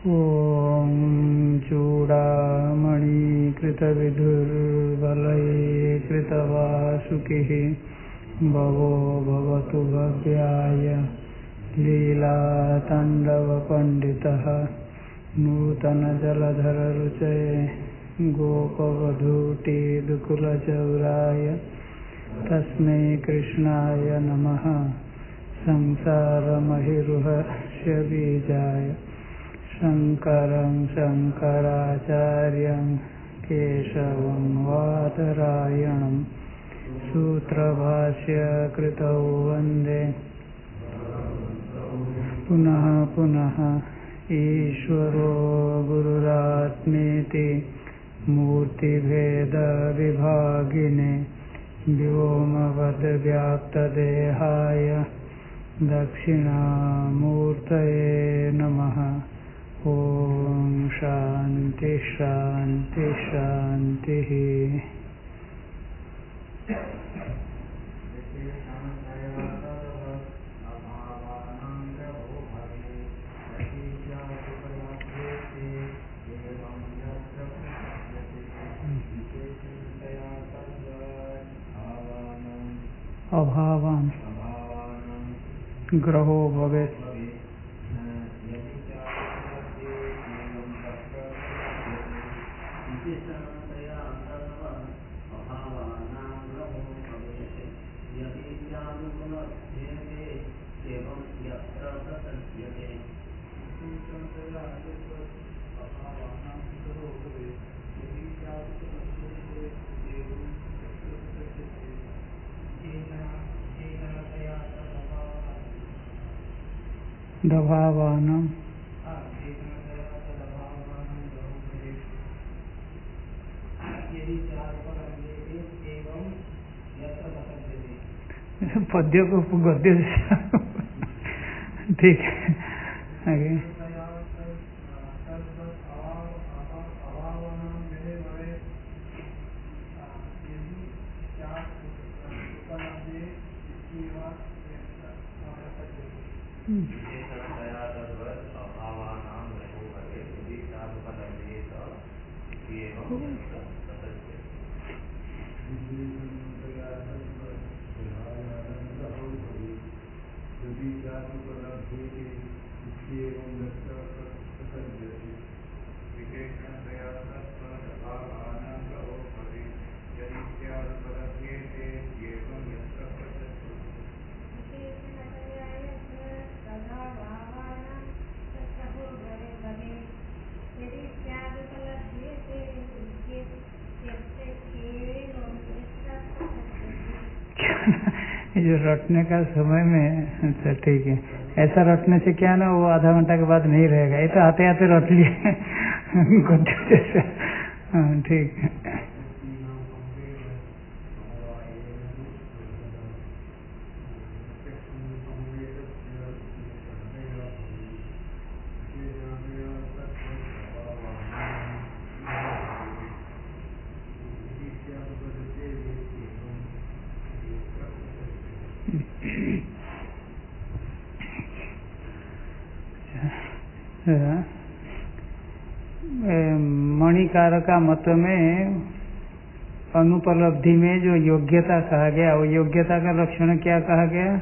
ॐ चूडामणिकृतविदुर्बलैकृतवासुकिः भवो भवतु भव्याय लीलाताण्डवपण्डितः नूतनजलधररुचये गोपवधूटिदुकुलचौराय तस्मै कृष्णाय नमः। संसारमहिरुहस्य बीजाय शङ्करं शङ्कराचार्यं केशवं वादरायणं सूत्रभाष्य कृतौ वन्दे पुनः पुनः। ईश्वरो गुरुरात्मेति मूर्तिभेदविभागिने व्योमवद्व्याप्तदेहाय दक्षिणामूर्तये नमः। ओम शांति शांति शांति। अभावान ग्रहो भवेत्। दभावानम पद्य को गद्य ठीक है। आगे जो रटने का समय में, अच्छा ठीक है, ऐसा रटने से क्या ना वो आधा घंटा के बाद नहीं रहेगा। ये तो आते आते रट लिए ठीक है। मणिकार का मत में अनुपलब्धि में जो योग्यता कहा गया, वो योग्यता का लक्षण क्या कहा गया?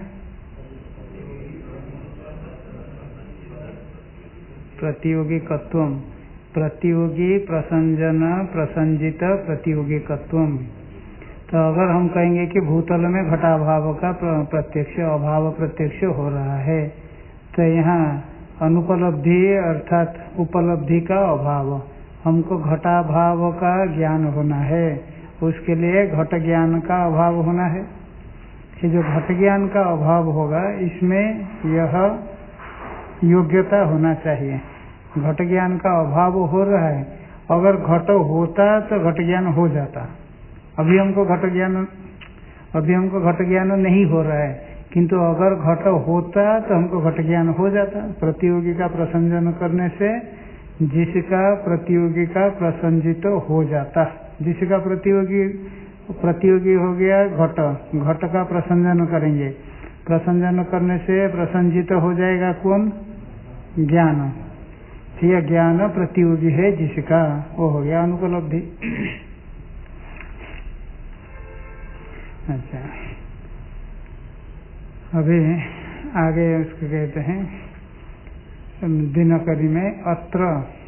प्रतियोगिकत्वम, प्रतियोगी प्रसंजन प्रसंजित प्रतियोगिकत्वम। तो अगर हम कहेंगे कि भूतल में घटाभाव का प्रत्यक्ष अभाव प्रत्यक्ष हो रहा है, तो यहाँ अनुपलब्धि अर्थात उपलब्धि का अभाव, हमको घटाभाव का ज्ञान होना है, उसके लिए घट ज्ञान का अभाव होना है। कि जो घट ज्ञान का अभाव होगा इसमें यह योग्यता होना चाहिए। घट ज्ञान का अभाव हो रहा है, अगर घट होता तो घट ज्ञान हो जाता। अभी हमको घट ज्ञान नहीं हो रहा है, किंतु अगर घट होता तो हमको घट ज्ञान हो जाता। प्रतियोगी का प्रसंजन करने से जिसका प्रतियोगी का प्रसंजित हो जाता, जिसका प्रतियोगी हो गया घट, घट का प्रसंजन करेंगे, प्रसंजन करने से प्रसंजित हो जाएगा कौन? ज्ञान। यह ज्ञान प्रतियोगी है जिसका, वो हो गया अनुपलब्धि। अच्छा, अभी आगे उसको कहते हैं दिनकरी में अत्र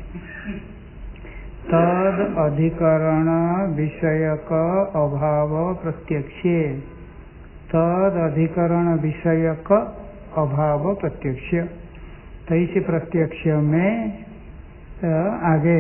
तद अधिकरण विषयक अभाव प्रत्यक्षे, तद अधिकरण विषयक अभाव प्रत्यक्ष। तो इस प्रत्यक्ष में आगे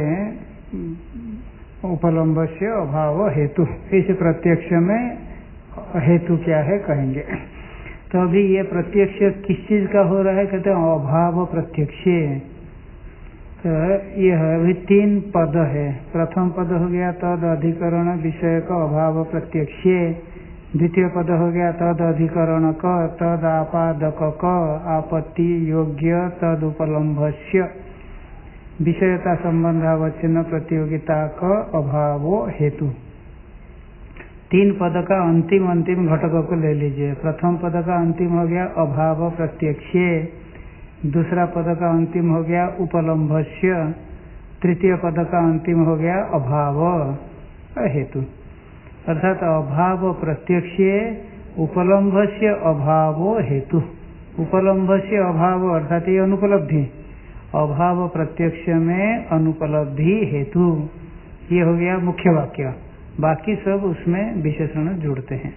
उपलम्ब से अभाव हेतु, इस प्रत्यक्ष में हेतु क्या है कहेंगे। तो अभी ये प्रत्यक्ष किस चीज का हो रहा है, कहते हैं अभाव प्रत्यक्ष। तो यह अभी 3 पद है। प्रथम पद हो गया तद अधिकरण विषय का अभाव प्रत्यक्ष, द्वितीय पद हो गया तद अधिकरण का तद आपादक का आपत्ति योग्य तद उपलम्भस्य विषयता संबंधावच्छिन्न प्रतियोगिता का अभाव हेतु। 3 पद का अंतिम घटक को ले लीजिए। प्रथम पद का अंतिम हो गया अभाव प्रत्यक्षे, दूसरा पद का अंतिम हो गया उपलम्भस्य, तृतीय पद का अंतिम हो गया अभाव हेतु। अर्थात अभाव प्रत्यक्षे उपलम्भस्य अभाव हेतु। उपलम्भस्य अभाव अर्थात ये अनुपलब्धि, अभाव प्रत्यक्ष में अनुपलब्धि हेतु, ये हो गया मुख्य वाक्य। बाकी सब उसमें विशेषण जोड़ते हैं।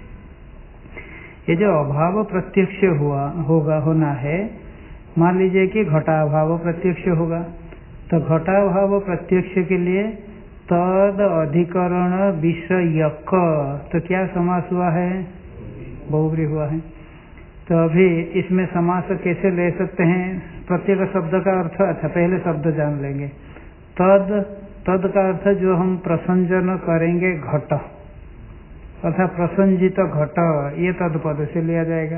ये जो अभाव प्रत्यक्ष होना है, मान लीजिए कि घटाभाव प्रत्यक्ष होगा, तो घटाभाव प्रत्यक्ष के लिए तद अधिकरण विषयक, तो क्या समास हुआ है, बहुव्रीहि हुआ है। तो अभी इसमें समास कैसे ले सकते हैं, प्रत्येक शब्द का अर्थ, अच्छा पहले शब्द जान लेंगे। तद का अर्थ जो हम प्रसंजन करेंगे घट, अर्थात प्रसंजित घट, ये तदपद से लिया जाएगा।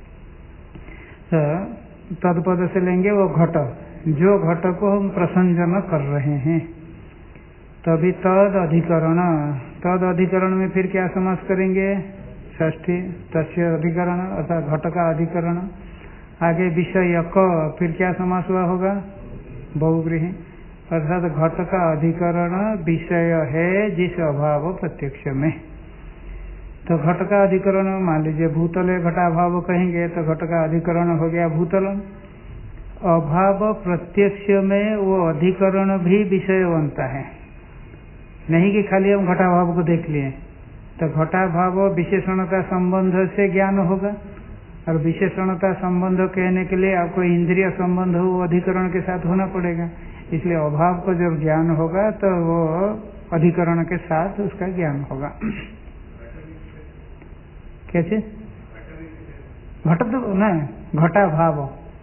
तदपद से लेंगे वो घट, जो घट को हम प्रसंजन कर रहे हैं। तभी तद अधिकरण में फिर क्या समास करेंगे, षष्ठी, तस्य अधिकरण अर्थात घट का अधिकरण। आगे विषयक, फिर क्या समास हुआ होगा, बहुव्रीहि, अर्थात घट का अधिकरण विषय है जिस अभाव प्रत्यक्ष में। तो घट का अधिकरण मान लीजिए भूतले घटाभाव कहेंगे, तो घट का अधिकरण हो गया भूतलम। अभाव प्रत्यक्ष में वो अधिकरण भी विषय बनता है, नहीं कि खाली हम घटाभाव को देख लिए। तो घटाभाव विशेषणता संबंध से ज्ञान होगा, और विशेषणता संबंध कहने के लिए आपको इंद्रिय संबंध वो अधिकरण के साथ होना पड़ेगा। इसलिए अभाव को जब ज्ञान होगा तो वो अधिकरण के साथ उसका ज्ञान होगा। कैसे घट तो न घटाभाव,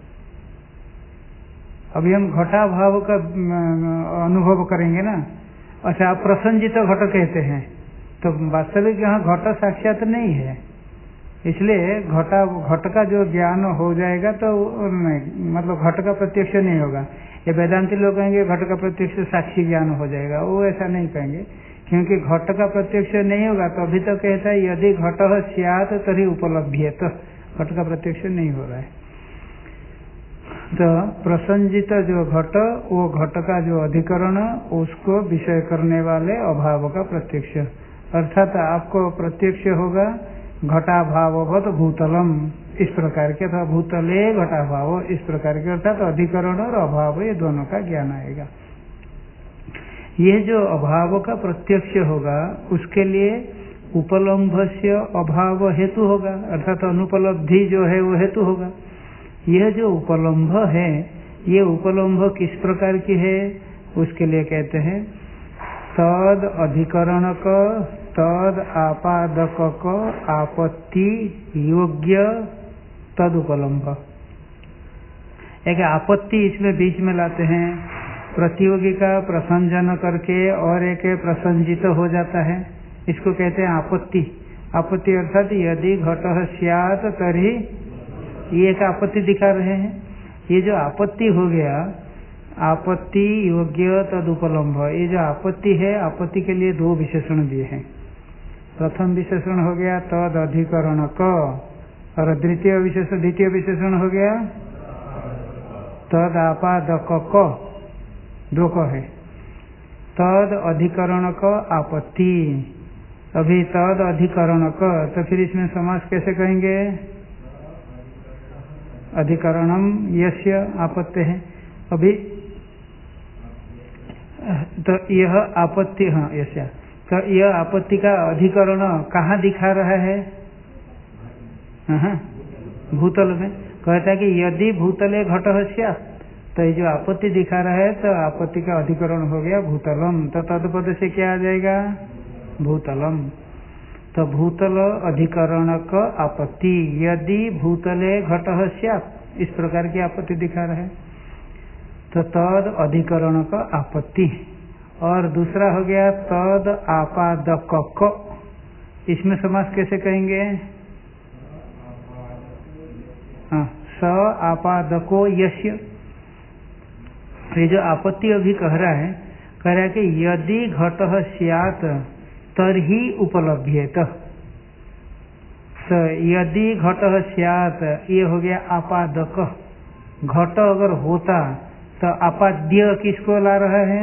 अभी हम घटाभाव का अनुभव करेंगे ना। अच्छा, आप प्रसंजित घट कहते हैं, तो वास्तविक यहाँ घट साक्षात नहीं है, इसलिए घट का जो ज्ञान हो जाएगा तो नहीं, मतलब घट का प्रत्यक्ष नहीं होगा। ये वेदांती लोग कहेंगे घट का प्रत्यक्ष साक्षी ज्ञान हो जाएगा, वो ऐसा नहीं कहेंगे, क्योंकि घट का प्रत्यक्ष नहीं होगा। तो अभी तो कहता है यदि घट स्यात् तर्हि उपलभ्येत, तो घट का प्रत्यक्ष नहीं हो रहा है। तो प्रसंजित जो घट, वो घट का जो अधिकरण, उसको विषय करने वाले अभाव का प्रत्यक्ष, अर्थात आपको प्रत्यक्ष होगा घटाभाववत भूतलम, इस प्रकार के, अथवा भूतले घटाभाव, इस प्रकार के, अर्थात अधिकरण और अभाव ये दोनों का ज्ञान आएगा। ये जो अभाव का प्रत्यक्ष होगा उसके लिए उपलम्भ से अभाव हेतु होगा, अर्थात अनुपलब्धि जो है वो हेतु होगा। यह जो उपलम्भ है, ये उपलम्भ किस प्रकार की है, उसके लिए कहते हैं तद अधिकरण का तद आपादक का आपत्ति योग्य तद उपलम्भ। एक आपत्ति इसमें बीच में लाते हैं, प्रतियोगी का प्रसंजन करके और एक प्रसंजित हो जाता है, इसको कहते हैं आपत्ति। आपत्ति अर्थात यदि घटः स्यात् तर्हि, ये एक आपत्ति दिखा रहे हैं। ये जो आपत्ति हो गया, आपत्ति योग्य तदुपलम्भ, ये जो आपत्ति है, आपत्ति के लिए 2 विशेषण दिए हैं। प्रथम विशेषण हो गया तद अधिकरण क, और द्वितीय विशेषण हो गया तद आपादक क। दो क है। तद अधिकरण क आपत्ति। अभी तद अधिकरण क, तो फिर इसमें समास कैसे कहेंगे? अधिकरणम यस्य आपत्ति है। अभी तो यह आपत्ति, हाँ यस्य, तो यह आपत्ति का अधिकरण कहाँ दिखा रहा है? भूतल में। कहता है कि यदि भूतले घटः स्यात्, तो ये जो आपत्ति दिखा रहा है तो आपत्ति का अधिकरण हो गया भूतलम। तो तदपद से क्या आ जाएगा? भूतलम। तो भूतल अधिकरण का आपत्ति, यदि भूतले घटः स्यात्, इस प्रकार की आपत्ति दिखा रहा है। तो तद अधिकरण का आपत्ति। और दूसरा हो गया तद आपादक क, इसमें समास कैसे कहेंगे? हाँ, स आपादको यस्य। ये जो आपत्ति अभी कह रहा है कि यदि घटः स्यात् तर्हि उपलभ्येत। तो यदि घटः स्यात्, ये हो गया आपादक। घट अगर होता तो आपाद्य किसको ला रहा है?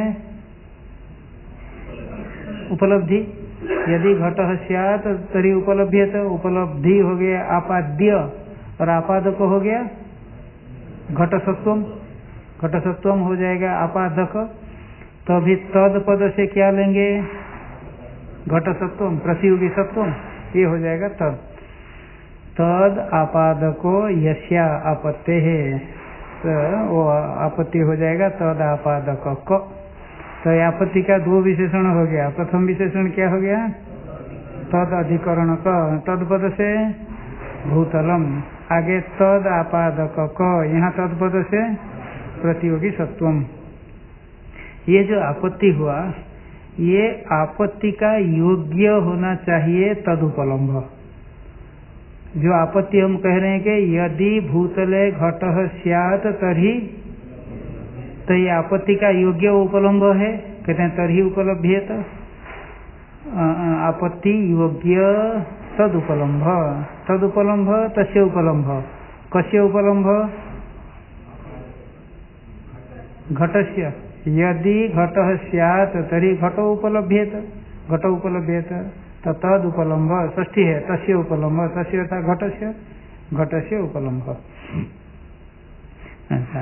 उपलब्धि। यदि घटः स्यात् तर्हि उपलभ्येत, उपलब्धि हो गया आपाद्य, और आपादक हो गया घटसत्वम। घटसत्वम हो जाएगा आपादक। तो अभी तद पद से क्या लेंगे? घटसत्वम, प्रतियोगी सत्वम, ये हो जाएगा तद। तद आपादको यस्या आपत्ते है, तो वो आपत्ति हो जाएगा तद आपादक क। तो आपत्ति का दो विशेषण हो गया। प्रथम विशेषण क्या हो गया? तद अधिकरण क, तद पद से भूतलम। आगे तद आपादक क, यहाँ तद पद से प्रतियोगी सत्वम। ये जो आपत्ति हुआ, ये आपत्ति का योग्य होना चाहिए तदुपलम्भ। जो आपत्ति हम कह रहे हैं कि यदि भूतले घटः स्यात् तर्हि, तो ये आपत्ति का योग्य उपलम्भ है, कहते हैं तर्हि उपलभ्येत। आपत्ति योग्य तदुपलम्भ। तदुपलम्भ तस्य उपलम्भ। कस्य उपलम्भ? घटस्य। यदि घटः स्यात् तर्हि घटो उपलभ्येत। घटो उपलभ्येत, तो तद उपलम्भ षष्ठी है, तस्य उपलम्भ, तस्य अर्थात घटस्य, घटस्य उपलम्भ। ऐसा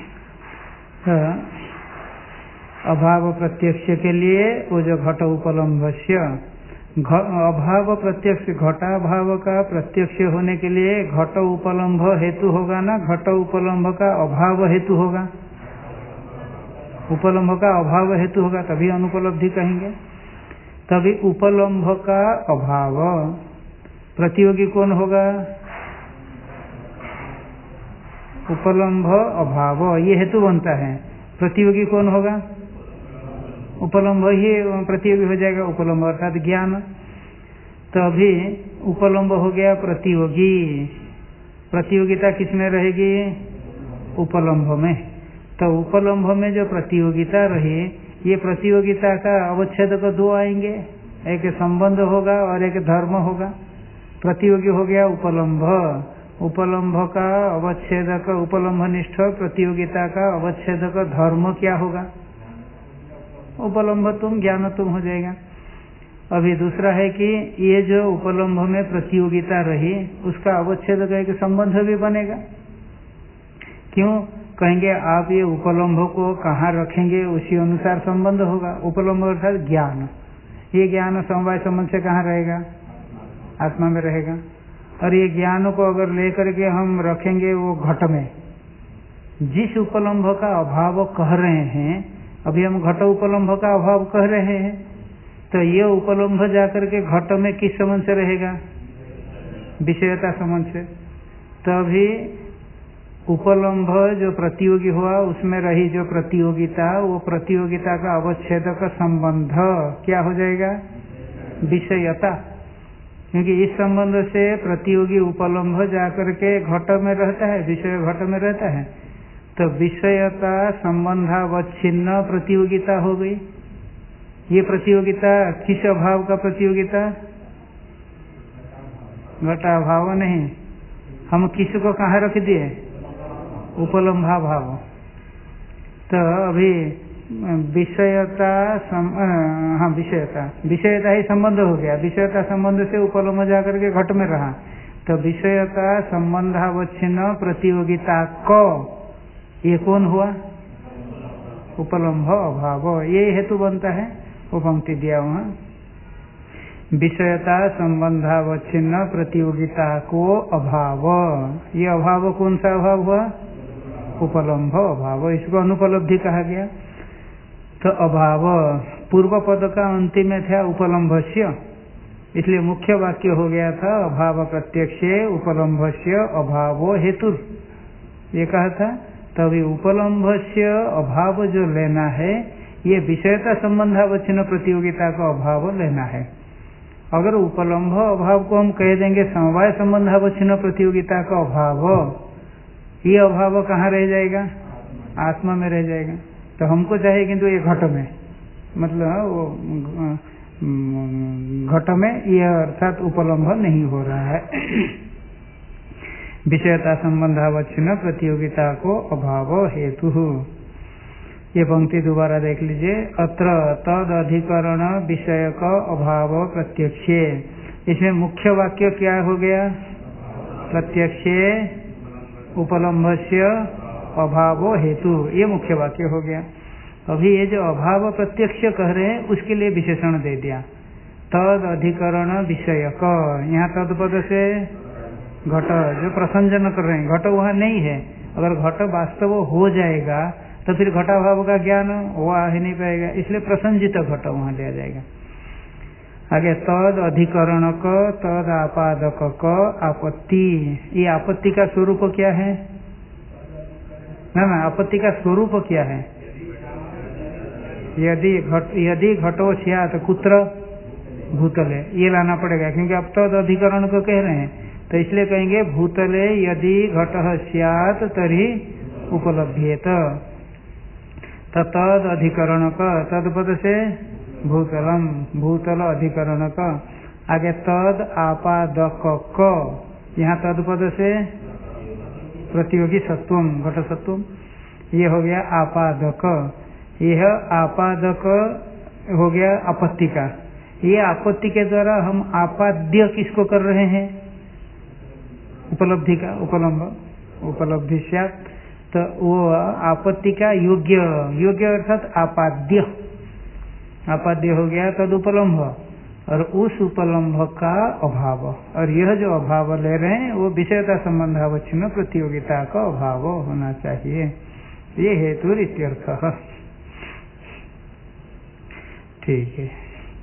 अभाव प्रत्यक्ष के लिए वो जो घट उपलम्भस्य, अभाव प्रत्यक्ष, घटाभाव का प्रत्यक्ष होने के लिए घट उपलम्भ हेतु होगा ना, घट उपलम्भ का अभाव हेतु होगा? उपलम्भ का अभाव हेतु होगा, तभी अनुपलब्धि कहेंगे। तभी उपलम्भ का अभाव, प्रतियोगी कौन होगा? उपलम्भ अभाव, ये हेतु बनता है। प्रतियोगी कौन होगा? उपलम्भ ही प्रतियोगी हो जाएगा, उपलम्भ अर्थात ज्ञान। तो अभी उपलम्भ हो गया प्रतियोगी। प्रतियोगिता किसमें रहेगी? उपलम्भ में। तो उपलम्भ में जो प्रतियोगिता रही, ये प्रतियोगिता का अवच्छेद को दो आएंगे, एक संबंध होगा और एक धर्म होगा। प्रतियोगी हो गया उपलम्भ, उपलम्भ का अवच्छेदक, उपलम्भ निष्ठ प्रतियोगिता का अवच्छेदक धर्म क्या होगा? उपलम्भ तुम, ज्ञान तुम हो जाएगा। अभी दूसरा है कि ये जो उपलम्भ में प्रतियोगिता रही, उसका अवच्छेदक एक संबंध भी बनेगा। क्यों कहेंगे? आप ये उपलम्भ को कहाँ रखेंगे, उसी अनुसार संबंध होगा। उपलम्भ अर्थात ज्ञान, ये ज्ञान समवाय संबंध से कहाँ रहेगा? आत्मा में रहेगा। और ये ज्ञान को अगर लेकर के हम रखेंगे वो घट में, जिस उपलम्भ का अभाव कह रहे हैं, अभी हम घट उपलम्भ का अभाव कह रहे हैं, तो ये उपलम्भ जाकर के घट में किस संबंध से रहेगा? विषयता संबंध से। तभी उपलम्भ जो प्रतियोगी हुआ, उसमें रही जो प्रतियोगिता, वो प्रतियोगिता का अवच्छेदक संबंध क्या हो जाएगा? विषयता। क्योंकि इस संबंध से प्रतियोगी उपलम्भ जाकर के घट में रहता है, विषय घट में रहता है, तो विषयता संबंधावच्छिन्न प्रतियोगिता हो गई। ये प्रतियोगिता किस अभाव का प्रतियोगिता? घटाभाव नहीं, हम किस को कहाँ रख दिए? उपलम्भा भाव। तो अभी विषयता हाँ विषयता ही संबंध हो गया। विषयता संबंध से उपलम्ब जाकर के घट में रहा, तो विषयता संबंधावच्छिन्न प्रतियोगिता क ये कौन हुआ? उपलम्भ अभाव। ये हेतु बनता है, वो पंक्ति दिया वहाँ। विषयता संबंधावच्छिन्न प्रतियोगिता को अभाव, ये अभाव कौन सा अभाव हुआ? उपलम्भ अभाव। इसको अनुपलब्धि कहा गया। तो अभाव पूर्व पद का अंतिम में था उपलम्भस्य, इसलिए मुख्य वाक्य हो गया था अभाव प्रत्यक्षे उपलम्भस्य अभावो हेतु, ये कहा था। तभी उपलम्भस्य अभाव जो लेना है ये विषयता संबंधावच्छिन्न प्रतियोगिता का अभाव लेना है। अगर उपलम्भ अभाव को हम कह देंगे समवाय संबंधावच्छिन्न प्रतियोगिता का अभाव, ये अभाव कहाँ रह जाएगा? आत्मा में रह जाएगा। तो हमको चाहिए किंतु ये घट में, मतलब वो घट में ये अर्थात उपलम्भ नहीं हो रहा है। विषयता संबंधावच्छिन्न प्रतियोगिता को अभाव हेतु। ये पंक्ति दोबारा देख लीजिए। अत्र तद अधिकरण विषय का अभाव प्रत्यक्षे, इसमें मुख्य वाक्य क्या हो गया? प्रत्यक्षे उपलम्भस्य अभाव हेतु, ये मुख्य वाक्य हो गया। अभी ये जो अभाव प्रत्यक्ष कह रहे हैं उसके लिए विशेषण दे दिया, तद अधिकरण विषय का। यहाँ तद पद से घट जो प्रसंजन कर रहे हैं, घट वहाँ नहीं है। अगर घट वास्तव हो जाएगा तो फिर घटाभाव का ज्ञान वो आ ही नहीं पाएगा, इसलिए प्रसंजित घट वहाँ लिया जाएगा। आगे तद अधिकरण का तद आपादक का आपत्ति, ये आपत्ति का स्वरूप क्या है? ना आपत्ति का स्वरूप क्या है? यदि घटो स्यात् कुत्र भूतले, ये लाना पड़ेगा क्योंकि अब तद अधिकरण को कह रहे हैं, तो इसलिए कहेंगे भूतले यदि घटः स्यात् तर्हि उपलभ्येत। तद अधिकरण का, तदपद से भूतलम, भूतल अधिकरण का। आगे तद आपादक क, यहाँ तदपद से प्रतियोगी सत्वम, घट सत्वम, ये हो गया आपादक। यह आपादक हो गया आपत्ति का। ये आपत्ति के द्वारा हम आपाद्य किसको कर रहे हैं? उपलब्धि का, उपलब्धि स्यात्। तो वो आपत्ति का योग्य अर्थात आपाद्य, आपाद्य हो गया तद उपलम्भ, और उस उपलम्भ का अभाव। और यह जो अभाव ले रहे हैं वो विषयता संबंधावच्छिन्न प्रतियोगिता का अभाव होना चाहिए। ये हेतु इत्यर्थः। ठीक है,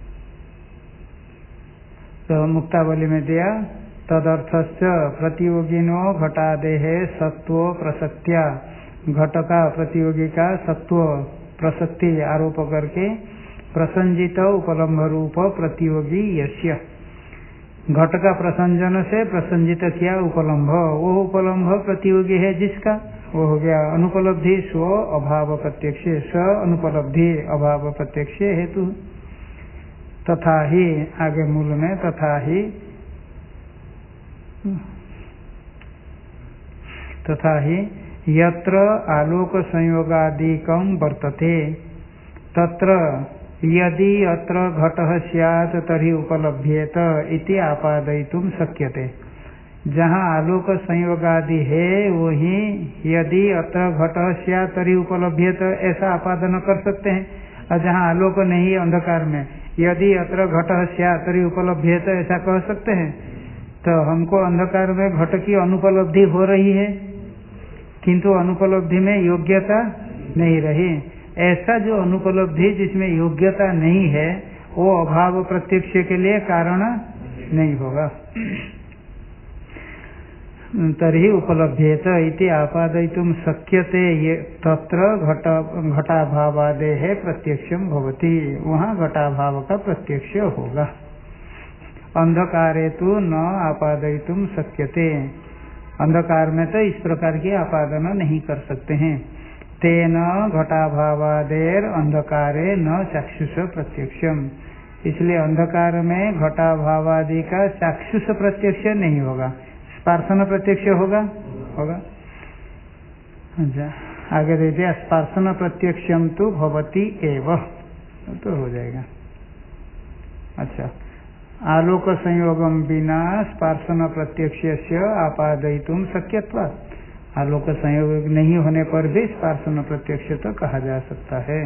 तो मुक्तावली में दिया तदर्थस्य प्रतियोगिनो घटादेह सत्व प्रसक्त्या, घट का प्रतियोगी का सत्व प्रसक्ति आरोप करके प्रसंजित उपलम्भ रूप प्रतियोगी यस्य, घट का प्रसंजन से प्रसंजित किया उपलम्भ, वो उपलम्भ प्रतियोगी है जिसका, वो हो गया अनुपलब्धि स्व अभाव प्रत्यक्ष, स अनुपलब्धि अभाव प्रत्यक्ष हेतु। तथा ही आगे मूल में तथा ही यत्र आलोक संयोगादिकं वर्तते तत्र यदि अत्र घटः स्यात् तर्हि उपलभ्येत इति आपादयितुं शक्यते। जहाँ आलोक संयोगादि है वही यदि अत्र घटः स्यात् तर्हि उपलभ्येत ऐसा आपादन कर सकते हैं। और जहाँ आलोक नहीं अंधकार में यदि अत्र घटः स्यात् तर्हि उपलभ्येत ऐसा कह सकते हैं। तो हमको अंधकार में घट की अनुपलब्धि हो रही है किंतु अनुपलब्धि में योग्यता नहीं रही। ऐसा जो अनुपलब्धि जिसमें योग्यता नहीं है वो अभाव प्रत्यक्ष के लिए कारण नहीं होगा। तर्हि उपलभ्येत इति आपादयितुं शक्यते, ये तत्र घटाभावादेः प्रत्यक्षं भवति, वहाँ घटाभाव का प्रत्यक्ष होगा। अंधकारे तो न आपादयितुं शक्यते, अंधकार में तो इस प्रकार की आपादन नहीं कर सकते हैं। तेन घटाभावादेर अंधकारे न चाक्षुष प्रत्यक्षम, इसलिए अंधकार में घटाभावादि का चाक्षुष प्रत्यक्ष नहीं होगा, स्पर्शन प्रत्यक्ष होगा। अच्छा, आगे दे दिया स्पर्शन प्रत्यक्षम तो भवती एव, तो हो जाएगा। अच्छा, आलोक संयोगम बिना स्पर्शन प्रत्यक्ष आपादयितुम शक्यत्वात्, आलोक संयोग नहीं होने पर भी स्पर्शन प्रत्यक्ष तो कहा जा सकता है।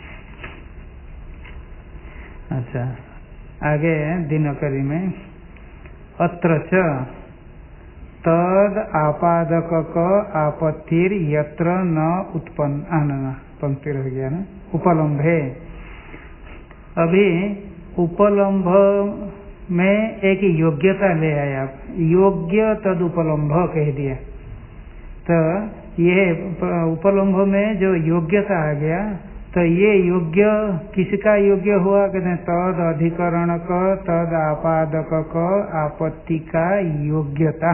अच्छा, आगे दिनकरी में अत्र च तद आपादक आपत्तिर यत्र न उत्पन्न, पंक्ति रह गया ना, उपलम्भे। अभी उपलम्भ में एक योग्यता ले आए आप, योग्य तद उपलम्भ कह दिया, तो ये उपलम्भ में जो योग्यता आ गया, तो ये योग्य किसका योग्य हुआ? कहते हैं तद अधिकरण का, तद आपादक का आपत्ति का योग्यता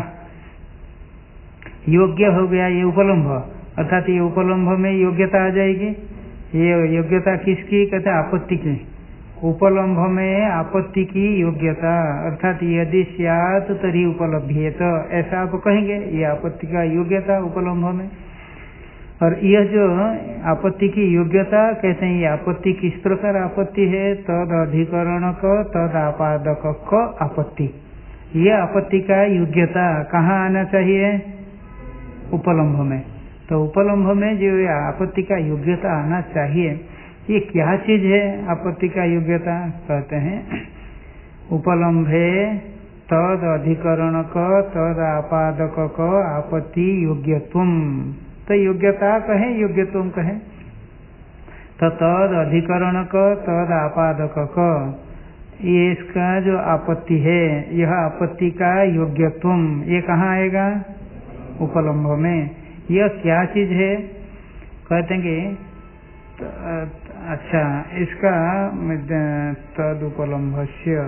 योग्य हो गया ये उपलम्भ, अर्थात ये उपलम्भ में योग्यता आ जाएगी। ये योग्यता किसकी? कहते हैं आपत्ति की। उपलम्भ में आपत्ति की योग्यता, अर्थात यदि स्यात् तरी उपलभ्येत, ऐसा आप कहेंगे, ये आपत्ति का योग्यता उपलम्भ में। और यह जो आपत्ति की योग्यता कहते हैं, ये आपत्ति किस प्रकार आपत्ति है? तद अधिकरण का, तद आपादक का आपत्ति। ये आपत्ति का योग्यता कहाँ आना चाहिए? उपलम्भ में। तो उपलम्भ में जो आपत्ति का योग्यता आना चाहिए, ये क्या चीज है आपत्ति का योग्यता? कहते हैं उपलम्भे तद अधिकरण का, तद आपादक का आपत्ति योग्यत्वम। तो योग्यता कहें, योग्यत्वम कहें, तो तद अधिकरण का, तद आपादक का, ये इसका जो आपत्ति है, यह आपत्ति का योग्यत्वम, ये कहाँ आएगा? उपलम्भ में। यह क्या चीज है? कहते हैं कि अच्छा, इसका तदुपलम्भस्य,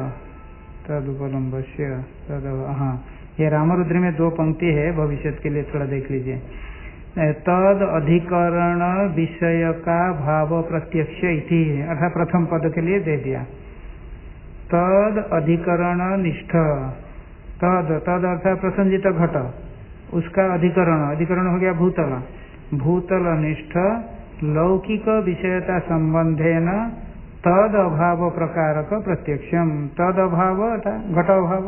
हाँ, ये रामरुद्र में 2 पंक्ति है, भविष्य के लिए थोड़ा देख लीजिए। तद अधिकरण विषय का भाव प्रत्यक्ष इति, अर्थात प्रथम पद के लिए दे दिया। तद अधिकरण निष्ठ, तद अर्थात प्रसंजित घट, उसका अधिकरण, अधिकरण हो गया भूतल, भूतल निष्ठ लौकिक विषयता संबंधेन तद अभाव प्रकारक प्रत्यक्षम। तद अभाव अर्थात घट अभाव,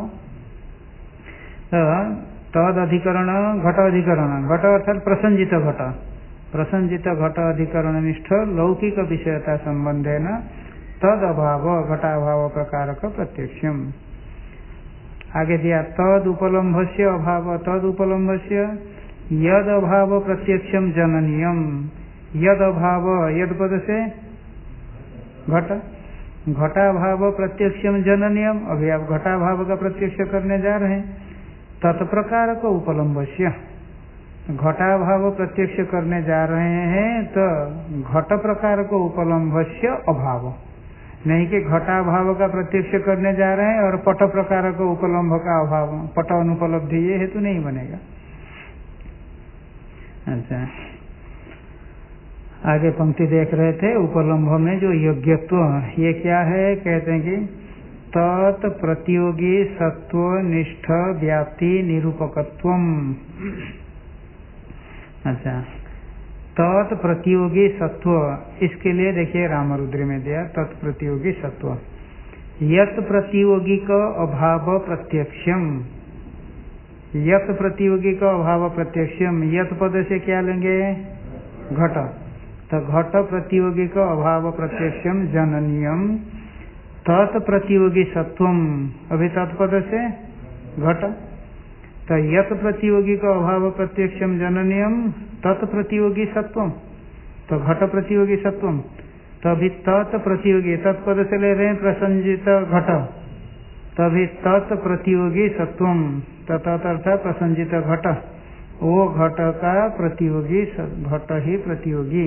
तद अधिकरण घट अधिकरण, घट अर्थात प्रसंजित घट, प्रसंजित घट अधिकरण निष्ठ लौकिक विषयता संबंधेन तद अभाव घटाभाव प्रकारक प्रत्यक्षम। आगे दिया तद उपलम्भस्य अभाव, तद उपलम्भस्य यद अभाव प्रत्यक्षम जननीयम। यद अभाव, यद पद से घट, घटाभाव प्रत्यक्षम जननीयम। अभी आप घटाभाव का प्रत्यक्ष करने जा रहे हैं, तत्प्रकार को उपलम्भस्य, घटाभाव प्रत्यक्ष करने जा रहे हैं, तो घट प्रकार को उपलम्भस्य अभाव, नहीं कि घटाभाव का प्रत्यक्ष करने जा रहे हैं और पट प्रकार को उपलम्भ का अभाव, पट अनुपलब्धि, ये हेतु नहीं बनेगा। अच्छा, आगे पंक्ति देख रहे थे, उपलम्भ में जो योग्यत्व, ये क्या है? कहते हैं कि तत् प्रतियोगी सत्व निष्ठ व्याप्ति निरूपकत्वम। अच्छा, तत् प्रतियोगी सत्व, इसके लिए देखिए रामरुद्र में दिया तत्प्रतियोगी सत्व। यत प्रतियोगी का अभाव प्रत्यक्षम, यत प्रतियोगी का अभाव प्रत्यक्षम, यत पद से क्या लेंगे? घट, तो घट प्रतियोगी का अभाव प्रत्यक्षम जननीयम तत् प्रतियोगी सत्वम। अभी तत्पद से घट, तो यत प्रतियोगी का अभाव प्रत्यक्षम जननीयम तत्प्रतियोगी सत्वम, तो घट प्रतियोगी सत्वम। तो अभी तत्प्रतियोगी, तत्पद से ले रहे हैं प्रसंजित घट, तभी तत्प्रतियोगी सत्वम, तत् अर्थात प्रसंजित घट, वो घट का प्रतियोगी, घट ही प्रतियोगी।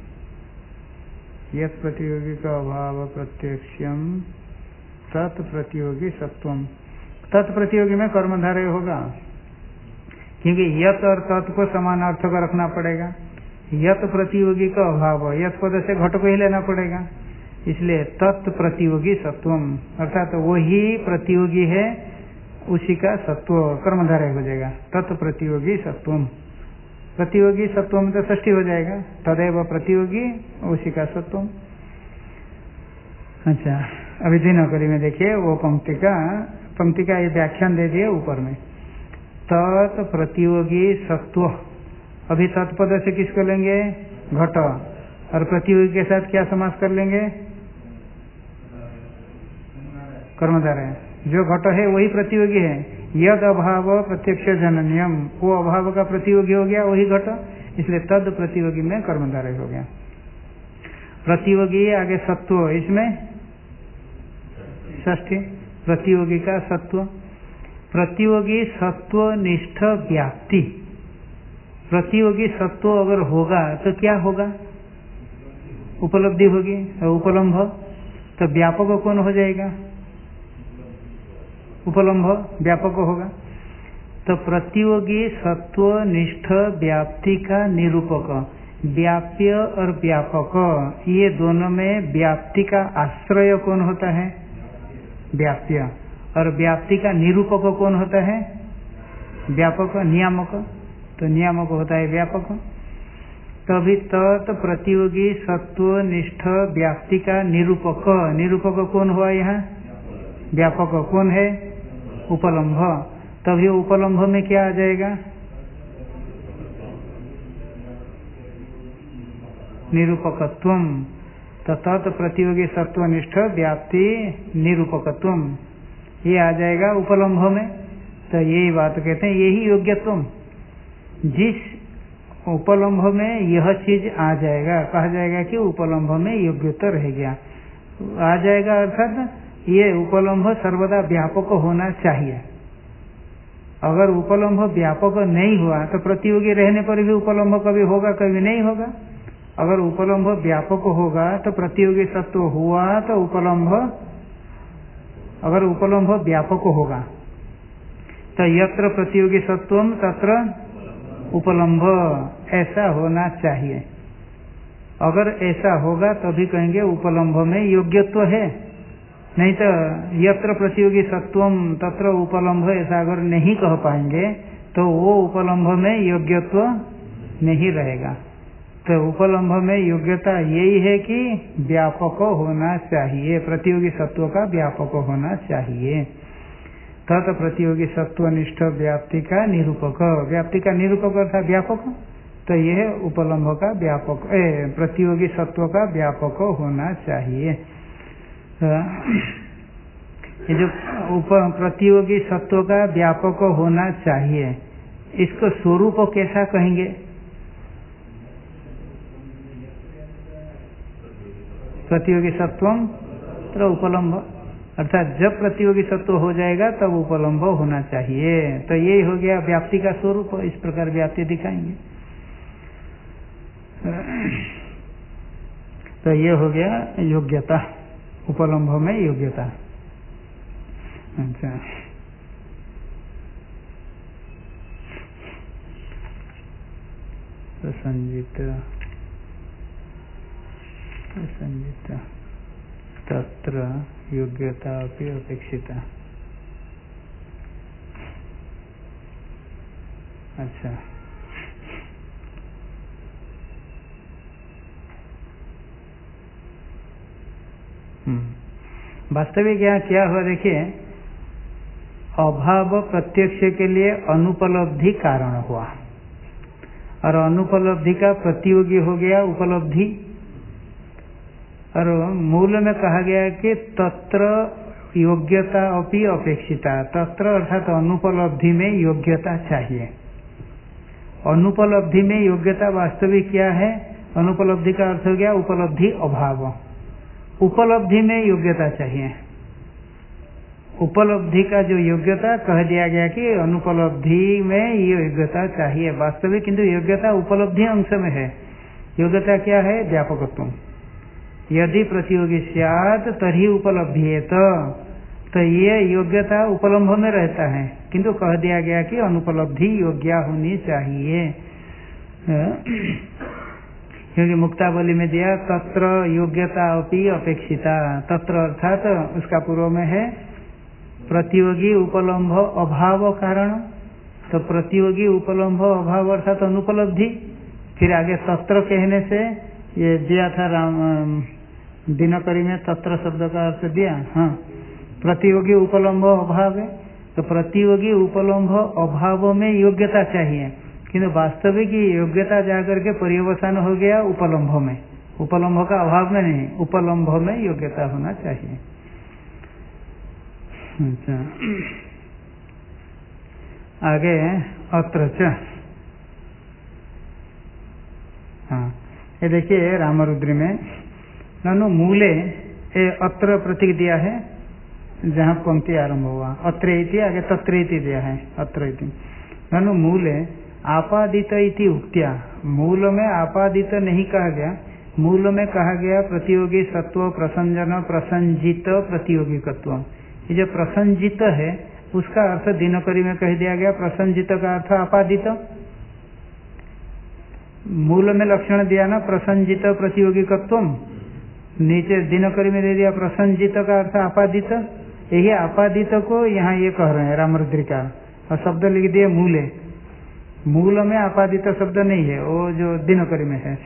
यत प्रतियोगी का अभाव प्रत्यक्षम तत्प्रतियोगी सत्वम। तत्प्रतियोगी में कर्मधारय होगा, क्योंकि यत और तत् को समान अर्थ का रखना पड़ेगा। यत प्रतियोगी का अभाव, यत पद से घट को ही लेना पड़ेगा, इसलिए तत्प्रतियोगी सत्वम, अर्थात वही प्रतियोगी है, उसी का सत्व कर्मधारय हो जाएगा, तत्प्रतियोगी सत्वम। प्रतियोगी सत्व में तो षष्ठी हो जाएगा, तदेव प्रतियोगी उसी का सत्व। अच्छा, अभी दिनकरी में देखिए वो पंक्ति का ये व्याख्यान दे दिए ऊपर में, तत् प्रतियोगी सत्व। अभी तत्पद से किसको लेंगे? घट, और प्रतियोगी के साथ क्या समास कर लेंगे? कर्मधारय। जो घट है वही प्रतियोगी है। यद अभाव प्रत्यक्ष जनन्यम, वो अभाव का प्रतियोगी हो गया वही घट, इसलिए तद प्रतियोगी में कर्मधारय हो गया। प्रतियोगी आगे सत्व, इसमें षष्ठी प्रतियोगी का सत्व। प्रतियोगी सत्व निष्ठ व्याप्ति। प्रतियोगी सत्व अगर होगा तो क्या होगा? उपलब्धि होगी, उपलम्भ। तो व्यापक कौन हो जाएगा? उपलम्भ व्यापक होगा। तो प्रतियोगी सत्व निष्ठ व्याप्ति का निरूपक, व्याप्य और व्यापक, ये दोनों में व्याप्ति का आश्रय कौन होता है? व्याप्य। और व्याप्ति का निरूपक कौन होता है? व्यापक, नियामक। तो नियामक होता है व्यापक। तभी तत् प्रतियोगी सत्व निष्ठ व्याप्ति का निरूपक, निरूपक कौन हुआ यहाँ? व्यापक कौन है? उपलम्भ। तभी उपलम्भ में क्या आ जाएगा? निरूपकत्वम। तो तत् प्रतियोगी सत्वनिष्ठ व्याप्ति निरूपकत्वम, ये आ जाएगा उपलम्भ में। तो यही बात कहते हैं, यही योग्यत्वम। जिस उपलम्भ में यह चीज आ जाएगा, कहा जाएगा कि उपलम्भ में योग्यता रह गया, आ जाएगा, अर्थात ये उपलम्भ सर्वदा व्यापक होना चाहिए। अगर उपलम्भ व्यापक नहीं हुआ तो प्रतियोगी रहने पर भी उपलम्भ कभी होगा, कभी नहीं होगा। अगर उपलम्भ व्यापक होगा तो प्रतियोगी सत्व हुआ तो उपलम्भ, अगर उपलम्भ व्यापक होगा तो यत्र प्रतियोगी सत्वम तत्र उपलम्भ, ऐसा होना चाहिए। अगर ऐसा होगा तभी कहेंगे उपलम्भ में योग्यत्व है, नहीं तो यत्र प्रतियोगी सत्वम तत्र उपलम्भ, ऐसा अगर नहीं कह पाएंगे तो वो उपलम्भ में योग्यत्व नहीं रहेगा। तो उपलम्भ में योग्यता यही है कि व्यापक होना चाहिए, प्रतियोगी सत्व का व्यापक होना चाहिए। तत् प्रतियोगी सत्वनिष्ठ व्याप्ति का निरूपक, व्याप्ति का निरूपक अर्थात व्यापक, तो यह उपलम्भ का व्यापक, प्रतियोगी सत्व का व्यापक होना चाहिए। ये जो प्रतियोगी सत्व का व्यापक होना चाहिए, इसको स्वरूप कैसा कहेंगे? प्रतियोगी सत्वम तो उपलम्भ, अर्थात जब प्रतियोगी सत्व हो जाएगा तब उपलम्भ होना चाहिए। तो यही हो गया व्याप्ति का स्वरूप, इस प्रकार व्याप्ति दिखाएंगे। तो ये हो गया योग्यता, उपलम्भ में योग्यता। अच्छा, प्रसंजित तत्र योग्यता अपि अपेक्षिता। अच्छा, वास्तविक यहाँ क्या हुआ देखिए, अभाव प्रत्यक्ष के लिए अनुपलब्धि कारण हुआ और अनुपलब्धि का प्रतियोगी हो गया उपलब्धि। और मूल में कहा गया है कि तत्र योग्यता अपि अपेक्षिता, तत्र अर्थात अनुपलब्धि में योग्यता चाहिए। अनुपलब्धि में योग्यता वास्तविक क्या है? अनुपलब्धि का अर्थ हो गया उपलब्धि अभाव, उपलब्धि में योग्यता चाहिए। उपलब्धि का जो योग्यता कह दिया गया कि अनुपलब्धि में योग्यता चाहिए वास्तविक, किंतु योग्यता उपलब्धि अंश में है। योग्यता क्या है? व्यापकत्व। यदि प्रतियोगी स्यात् तर्हि उपलब्धियेत, तो ये योग्यता उपलम्भ में रहता है, किंतु कह दिया गया कि अनुपलब्धि योग्य होनी चाहिए। क्योंकि मुक्तावली में दिया तत्र योग्यता अपि अपेक्षिता, तत्र अर्थात उसका पूर्व में है प्रतियोगी उपलम्भ अभाव कारण, तो प्रतियोगी उपलम्भ अभाव अर्थात अनुपलब्धि। फिर आगे तत्र कहने से ये दिया था दिनकरी में तत्र शब्द का अर्थ दिया। हाँ, प्रतियोगी उपलम्भ अभाव है, तो प्रतियोगी उपलम्भ अभाव में योग्यता चाहिए, किंतु वास्तविक योग्यता जाकर के पर्यवसान हो गया उपलम्भ में। उपलम्भ का अभाव में नहीं, उपलम्भ में योग्यता होना चाहिए। अच्छा, आगे अत्र च। हाँ, ये देखिए रामरुद्री में ननु मूले ये अत्र प्रतीक दिया है, जहाँ पंक्ति आरंभ हुआ अत्र इति, आगे तत्र इति दिया है। अत्र इति ननु मूले आपादित इति उक्त्या, मूल में आपादित नहीं कहा गया, मूल में कहा गया प्रतियोगी सत्व प्रसंजन प्रसंजित प्रतियोगिकत्व। ये जो प्रसंजित है उसका अर्थ दिनकरी में कह दिया गया, प्रसंजित का अर्थ आपादित। मूल में लक्षण दिया ना प्रसंजित प्रतियोगिकत्व, नीचे दिनकरी में दे दिया प्रसंजित का अर्थ आपादित। यही आपादित को यहाँ ये कह रहे हैं रामरुद्रिका, और शब्द लिख दिए मूले। मूल में आपादित शब्द नहीं है, वो जो दिनकरी में है,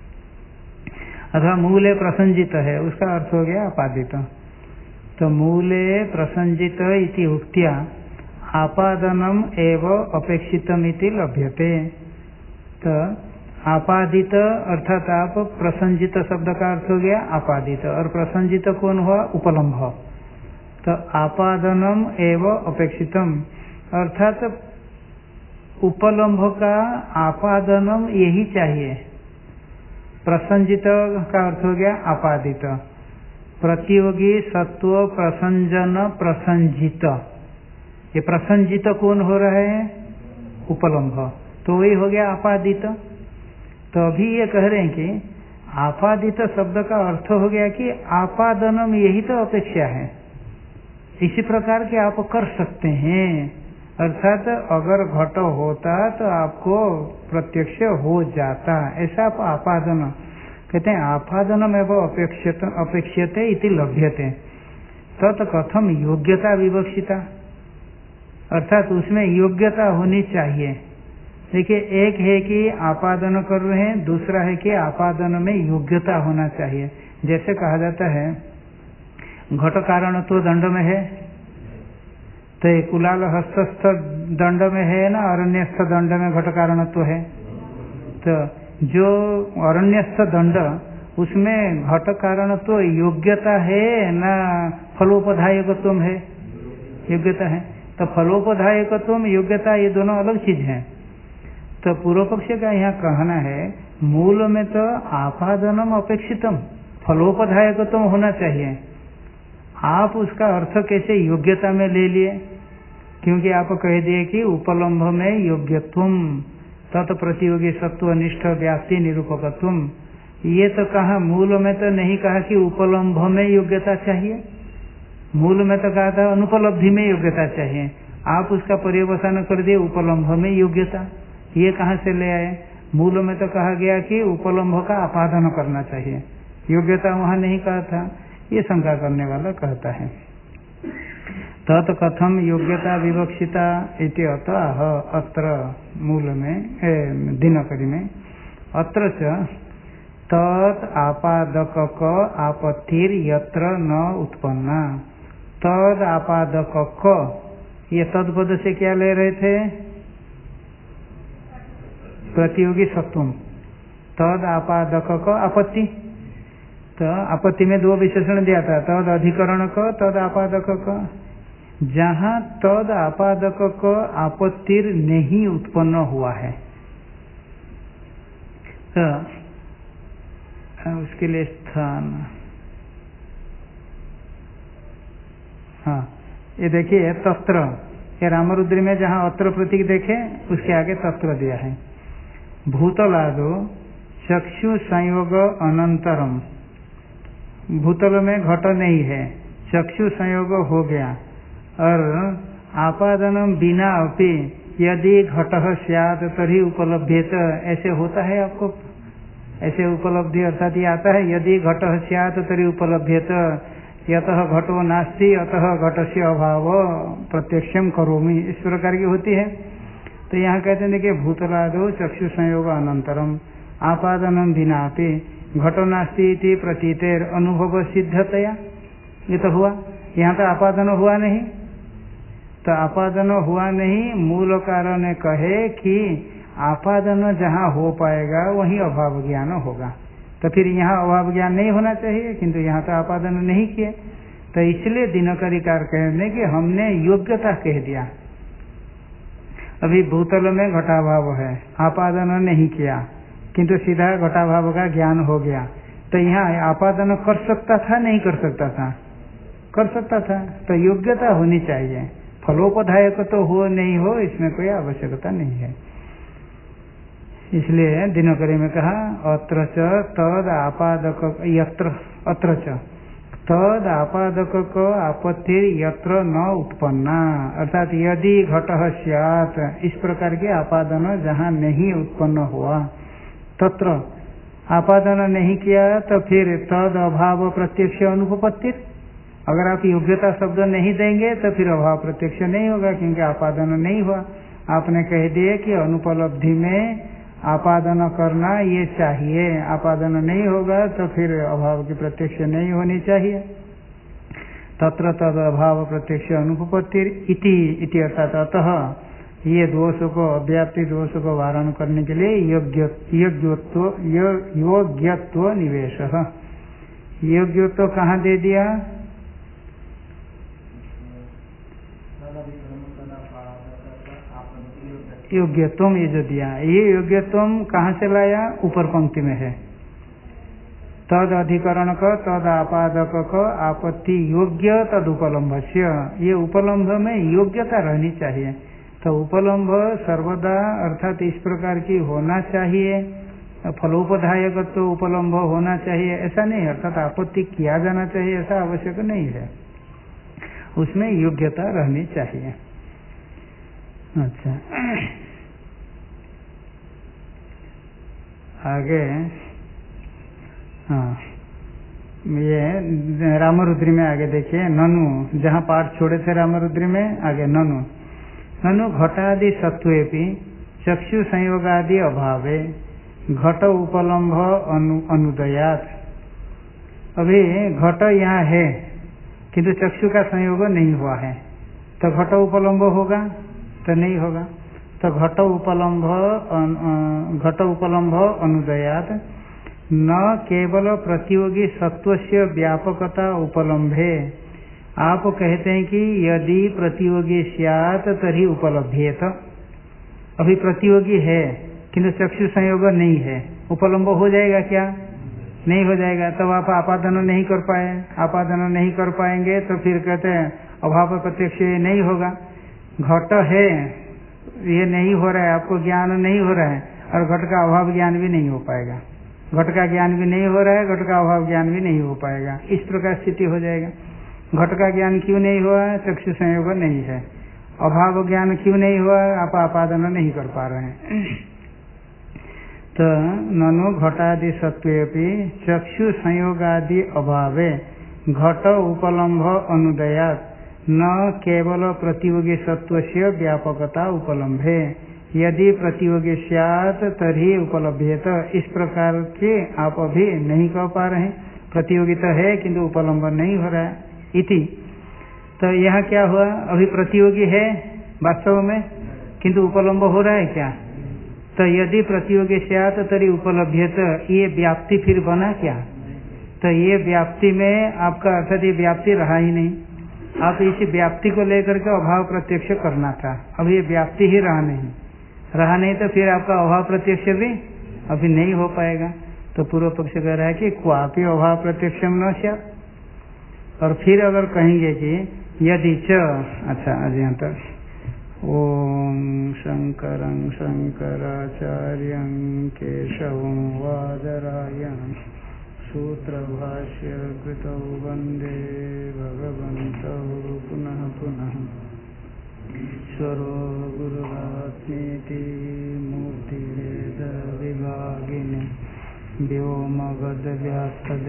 अथवा मूले प्रसंजित है, उसका अर्थ हो गया आपादित। तो मूले प्रसंजित इति उक्त्या आपादनम एव अपेक्षितम इति लभ्यते। तो आपादित अर्थात आप प्रसंजित शब्द का अर्थ हो गया आपादित, और प्रसंजित कौन हुआ उपलम्भ। तो आपादनम एव अपेक्षितम अर्थात उपलम्भ का आपादनम यही चाहिए। प्रसंजित का अर्थ हो गया आपादित। प्रतियोगी सत्व प्रसंजन प्रसंजित, ये प्रसंजित कौन हो रहा है उपलम्भ, तो वही हो गया आपादित। तो अभी ये कह रहे हैं कि आपादित शब्द का अर्थ हो गया कि आपादनम यही तो अपेक्षा है, इसी प्रकार के आप कर सकते हैं। अर्थात अगर घट होता तो आपको प्रत्यक्ष हो जाता, ऐसा आप आपादन कहते हैं। आपादनम एवं अपेक्षते इति लभ्यते तत् कथम योग्यता विवक्षिता, अर्थात उसमें योग्यता होनी चाहिए। देखिए, एक है कि आपादन कर रहे हैं, दूसरा है कि आपादन में योग्यता होना चाहिए। जैसे कहा जाता है घट कारण तो दंड में है, तो कुलाल हस्तस्थ दंड में है ना, अरण्यस्थ दंड में घट कारणत्व है। तो जो अरण्यस्थ दंड उसमें घट कारणत्व योग्यता है ना फलोपधायकत्व है, योग्यता है। तो फलोपधायकत्व योग्यता ये दोनों अलग चीज हैं। तो पूर्व पक्ष का यहाँ कहना है मूल में तो आपादनम अपेक्षितम फलोपधायकत्व होना चाहिए, आप उसका अर्थ कैसे योग्यता में ले लिए, क्योंकि आप कह दिए कि उपलम्भ में योग्यत्वम तत् प्रतियोगी सत्वनिष्ठ व्याप्ति निरूपकत्वम। ये तो कहा, मूल में तो नहीं कहा कि उपलम्भ में योग्यता चाहिए, मूल में तो कहा था अनुपलब्धि में योग्यता चाहिए। आप उसका पर्यवसान कर दिए उपलम्भ में योग्यता, ये कहाँ से ले आए? मूल में तो कहा गया कि उपलम्भ का आपादन करना चाहिए, योग्यता वहाँ नहीं कहा था। ये शंका करने वाला कहता है तत् कथम योग्यता विवक्षिता इति अतः अत्र मूल में दिनकरी में अत्र च तत् आपादक आपत्तिर यत्र न उत्पन्ना। तद आपादक, ये तद पद से क्या ले रहे थे? प्रतियोगी सत्वम। तद आपादक आपत्ति, तो आपत्ति में दो विशेषण दिया था, तद अधिकरण का तद आपादक का। जहाँ तद आपादक का आपत्तिर नहीं उत्पन्न हुआ है तो उसके लिए स्थान, हाँ ये देखिए तत्र, ये रामरुद्री में जहाँ अत्र प्रतीक देखे उसके आगे तत्र दिया है। भूतलादो चक्षु संयोग अनंतरम, भूतल में घट नहीं है, चक्षु संयोग हो गया, और आपादनम बिना अपि यदि घटः स्यात् तर्हि उपलभ्येत, ऐसे होता है आपको, ऐसे उपलब्धि अर्थात ये आता है यदि घटः स्यात् तर्हि उपलभ्येत, यतः घटो नास्ति अतः घटस्य अभाव प्रत्यक्षम करोमि, इस प्रकार की होती है। तो यहाँ कहते हैं कि भूतलादो चक्षु संयोग अनंतरम आपादनम विनापि घटो नास्ति इति प्रतीतेर अनुभव सिद्धतया। ये तो हुआ, यहाँ तो आपादन हुआ नहीं, तो आपादन हुआ नहीं। मूल कारण कहे कि आपादन जहाँ हो पाएगा वहीं अभाव ज्ञान होगा, तो फिर यहाँ अभाव ज्ञान नहीं होना चाहिए, किंतु यहाँ तो आपादन नहीं किए, तो इसलिए दिनकरिकार कहने कि हमने योग्यता कह दिया। अभी भूतल में घटाभाव है, आपादन नहीं किया, किंतु सीधा घटाभाव का ज्ञान हो गया, तो यहाँ आपादन कर सकता था नहीं कर सकता था? कर सकता था। तो योग्यता होनी चाहिए, फलोपधायक तो हो नहीं हो इसमें कोई आवश्यकता नहीं है। इसलिए दिनकरी में कहा अत्र च तद आपादक यत्र अत्र च तद आपादक को आपत्ति यत्र न उत्पन्ना, अर्थात यदि घटः स्यात्, इस प्रकार के आपादन जहाँ नहीं उत्पन्न हुआ, तत्र आपादन नहीं किया तो फिर तद अभाव प्रत्यक्ष अनुपपत्ति। अगर आप योग्यता शब्द नहीं देंगे तो फिर अभाव प्रत्यक्ष नहीं होगा, क्योंकि आपादन नहीं हुआ। आपने कह दिए कि अनुपलब्धि में आपादन करना ये चाहिए, आपादन नहीं होगा तो फिर अभाव की प्रत्यक्ष नहीं होनी चाहिए। तत्र तद अभाव प्रत्यक्ष अनुपपत्ति इति अर्थात अतः ये दोष को, अव्याप्ति दोष को वारण करने के लिए योग्यत्व निवेश। योग्यत्व कहाँ दे दिया? योग्यत्व ये जो दिया, ये योग्यत्व कहाँ से लाया? ऊपर पंक्ति में है, तद अधिकरण का तद आपादक का आपत्ति योग्य तद उपलम्भस्य। ये उपलम्भ में योग्यता रहनी चाहिए, तो उपलम्भ सर्वदा अर्थात इस प्रकार की होना चाहिए, फलोपधायक तो उपलम्भ होना चाहिए ऐसा नहीं, अर्थात आपत्ति किया जाना चाहिए ऐसा आवश्यक नहीं है, उसमें योग्यता रहनी चाहिए। अच्छा, आगे हाँ, ये रामरुद्री में आगे देखिए, ननु, जहाँ पाठ छोड़े थे रामरुद्री में, आगे ननु ननु घटादि सत्वेपि चक्षु संयोगादि अभावे घट उपलम्भ अनुदयात। अभी घट यहाँ है किंतु चक्षु का संयोग नहीं हुआ है, तो घट उपलम्भ होगा? तो नहीं होगा। तो घट उपलम्भ अनुदयात न केवल प्रतियोगी सत्वस्य व्यापकता उपलम्भे। आप कहते हैं कि यदि प्रतियोगी स्यात् तर्हि उपलभ्येत। अभी प्रतियोगी है किंतु चक्षु संयोग नहीं है, उपलम्ब हो जाएगा क्या? नहीं हो जाएगा। तब आप आपादन नहीं कर पाए, आपादन नहीं कर पाएंगे तो फिर कहते हैं अभाव प्रत्यक्ष नहीं होगा। घट है, ये नहीं हो रहा है, आपको ज्ञान नहीं हो रहा है, और घट का अभाव ज्ञान भी नहीं हो पाएगा। घट का ज्ञान भी नहीं हो रहा है, घट का अभाव ज्ञान भी नहीं हो पाएगा, इस प्रकार स्थिति हो जाएगा। घट का ज्ञान क्यों नहीं हुआ है? चक्षु संयोग नहीं है। अभाव ज्ञान क्यों नहीं हुआ? आप आपादन नहीं कर पा रहे हैं। तो ननु घटादि सत्वेपि चक्षु संयोगादि अभावे घट उपलम्भ अनुदयात न केवल प्रतियोगी सत्वस्य व्यापकता उपलम्भे। यदि प्रतियोगी स्यात् तर्हि उपलभ्येत। इस प्रकार के आप अभी नहीं कह पा रहे हैं, प्रतियोगिता है किंतु उपलम्ब नहीं हो रहा है इति। तो यहाँ क्या हुआ? अभी प्रतियोगी है वास्तव में किंतु उपलम्ब हो रहा है क्या? तो यदि प्रतियोगी स्यात् तर्हि उपलभ्येत, ये व्याप्ति फिर बना क्या? तो ये व्याप्ति में आपका अर्थात ये व्याप्ति रहा ही नहीं। आप इस व्याप्ति को लेकर के अभाव प्रत्यक्ष करना था, अब ये व्याप्ति ही रहा नहीं तो फिर आपका अभाव प्रत्यक्ष भी अभी नहीं हो पाएगा। तो पूर्व पक्ष कह रहा है कि क्वापि अभाव प्रत्यक्षम न स्यात्। और फिर अगर कहेंगे कि यदि च, अच्छा आज यहाँ तक ओम शंकरं शंकराचार्यं केशवं वादरायणं सूत्रभाष्य कृतौ वन्दे भगवन्तौ पुनः पुनः। ईश्वरो गुरुरात्मेति मूर्तिभेद विभागिने व्योमवद्व्याप्तदेहाय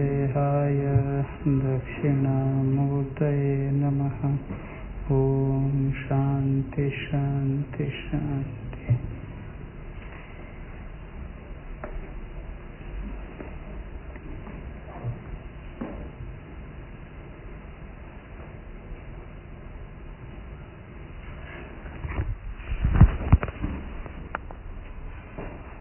दक्षिणामूर्तये नमः। ओम शांति शांति शांति। है।